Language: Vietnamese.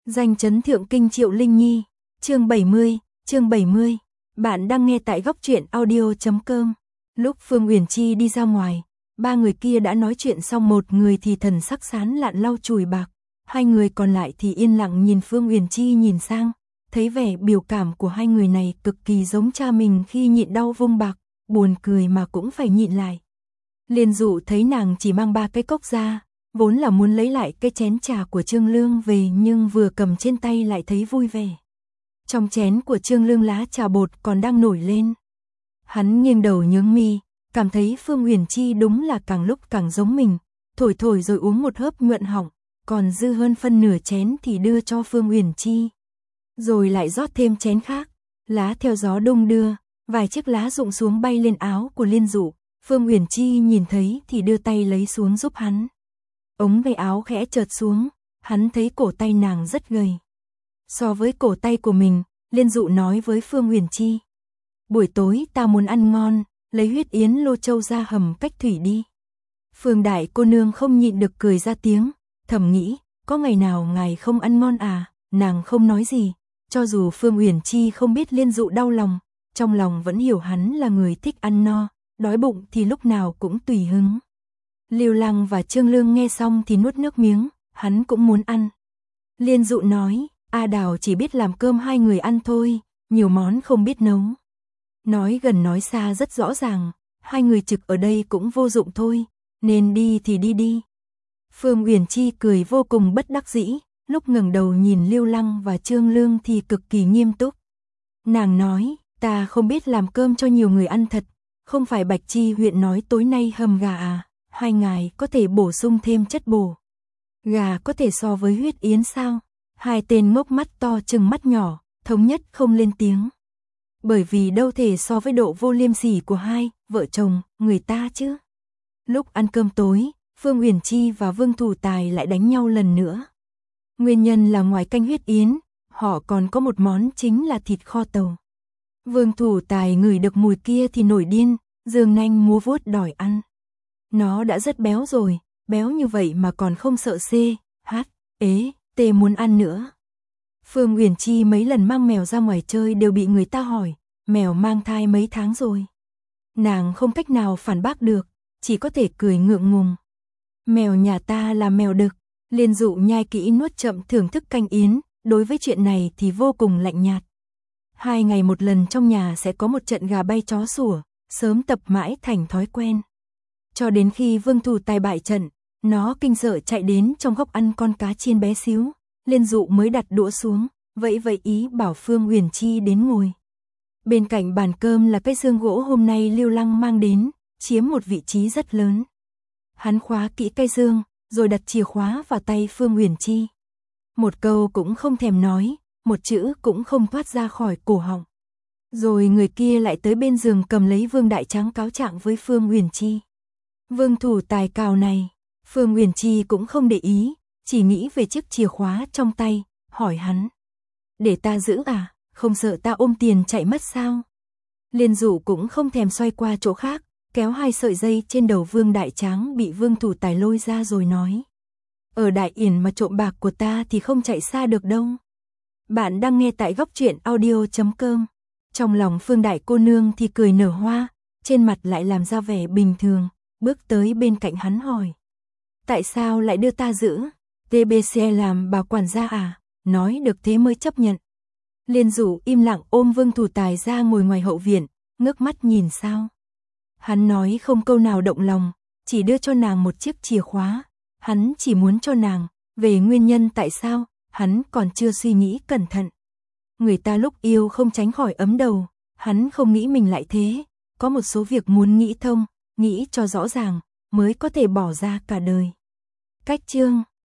Danh chấn thượng kinh Triệu Linh Nhi, chương 70. Bạn đang nghe tại góc truyện audio.com. Lúc Phương Uyển Chi đi ra ngoài, ba người kia đã nói chuyện xong, một người thì thần sắc sán lạn lau chùi bạc, hai người còn lại thì yên lặng nhìn Phương Uyển Chi nhìn sang, thấy vẻ biểu cảm của hai người này cực kỳ giống cha mình khi nhịn đau vung bạc, buồn cười mà cũng phải nhịn lại. Liên Dụ thấy nàng chỉ mang 3 cái cốc ra, vốn là muốn lấy lại cái chén trà của Trương Lương về, nhưng vừa cầm trên tay lại thấy vui vẻ. Trong chén của Trương Lương lá trà bột còn đang nổi lên. Hắn nghiêng đầu nhướng mi, cảm thấy Phương Uyển Chi đúng là càng lúc càng giống mình, thổi rồi uống một hớp nhuận họng, còn dư hơn phân nửa chén thì đưa cho Phương Uyển Chi. Rồi lại rót thêm chén khác, lá theo gió đung đưa, vài chiếc lá rụng xuống bay lên áo của Liên Dụ. Phương Uyển Chi nhìn thấy thì đưa tay lấy xuống giúp hắn. Ống tay áo khẽ chợt xuống, hắn thấy cổ tay nàng rất gầy. So với cổ tay của mình, Liên Dụ nói với Phương Uyển Chi: buổi tối ta muốn ăn ngon, lấy huyết yến lô châu ra hầm cách thủy đi. Phương đại cô nương không nhịn được cười ra tiếng, thầm nghĩ, có ngày nào ngài không ăn ngon à? Nàng không nói gì, cho dù Phương Uyển Chi không biết Liên Dụ đau lòng, trong lòng vẫn hiểu hắn là người thích ăn no, đói bụng thì lúc nào cũng tùy hứng. Lưu Lăng và Trương Lương nghe xong thì nuốt nước miếng, hắn cũng muốn ăn. Liên Dụ nói, A Đào chỉ biết làm cơm hai người ăn thôi, nhiều món không biết nấu. Nói gần nói xa rất rõ ràng, hai người trực ở đây cũng vô dụng thôi, nên đi thì đi. Phương Uyển Chi cười vô cùng bất đắc dĩ, lúc ngẩng đầu nhìn Lưu Lăng và Trương Lương thì cực kỳ nghiêm túc. Nàng nói, ta không biết làm cơm cho nhiều người ăn thật, không phải Bạch Chi huyện nói tối nay hầm gà à, hai ngài có thể bổ sung thêm chất bổ. Gà có thể so với huyết yến sao? Hai tên ngốc mắt to chừng mắt nhỏ, thống nhất không lên tiếng. Bởi vì đâu thể so với độ vô liêm sỉ của hai vợ chồng người ta chứ. Lúc ăn cơm tối, Phương Uyển Chi và Vương Thủ Tài lại đánh nhau lần nữa. Nguyên nhân là ngoài canh huyết yến, họ còn có một món chính là thịt kho tàu. Vương Thủ Tài ngửi được mùi kia thì nổi điên, giương nanh múa vuốt đòi ăn. Nó đã rất béo rồi, béo như vậy mà còn không sợ tê muốn ăn nữa. Phương Uyển Chi mấy lần mang mèo ra ngoài chơi đều bị người ta hỏi, mèo mang thai mấy tháng rồi. Nàng không cách nào phản bác được, chỉ có thể cười ngượng ngùng. Mèo nhà ta là mèo đực. Liên Dụ nhai kỹ nuốt chậm thưởng thức canh yến, đối với chuyện này thì vô cùng lạnh nhạt. 2 ngày một lần trong nhà sẽ có một trận gà bay chó sủa, sớm tập mãi thành thói quen. Cho đến khi Vương Thủ Tài bại trận, nó kinh sợ chạy đến trong góc ăn con cá chiên bé xíu, Liên Dụ mới đặt đũa xuống, vẫy ý bảo Phương Uyển Chi đến ngồi. Bên cạnh bàn cơm là cái xương gỗ hôm nay Lưu Lăng mang đến, chiếm một vị trí rất lớn. Hắn khóa kỹ cây xương, rồi đặt chìa khóa vào tay Phương Uyển Chi. Một câu cũng không thèm nói, một chữ cũng không thoát ra khỏi cổ họng. Rồi người kia lại tới bên giường cầm lấy Vương Đại Tráng cáo trạng với Phương Uyển Chi. Vương Thủ Tài cào này, Phương Uyển Chi cũng không để ý, chỉ nghĩ về chiếc chìa khóa trong tay, hỏi hắn. Để ta giữ à, không sợ ta ôm tiền chạy mất sao? Liên Dụ cũng không thèm xoay qua chỗ khác, kéo 2 sợi dây trên đầu Vương Đại Tráng bị Vương Thủ Tài lôi ra rồi nói. Ở Đại Yển mà trộm bạc của ta thì không chạy xa được đâu. Bạn đang nghe tại góc truyện audio.com. Trong lòng Phương đại cô nương thì cười nở hoa, trên mặt lại làm ra vẻ bình thường, bước tới bên cạnh hắn hỏi. Tại sao lại đưa ta giữ? TBC làm bảo quản gia à? Nói được thế mới chấp nhận. Liên Dụ im lặng ôm Vương Thủ Tài ra ngồi ngoài hậu viện, ngước mắt nhìn sao. Hắn nói không câu nào động lòng, chỉ đưa cho nàng một chiếc chìa khóa. Hắn chỉ muốn cho nàng, về nguyên nhân tại sao, hắn còn chưa suy nghĩ cẩn thận. Người ta lúc yêu không tránh khỏi ấm đầu, hắn không nghĩ mình lại thế. Có một số việc muốn nghĩ thông, nghĩ cho rõ ràng, mới có thể bỏ ra cả đời. Cách chương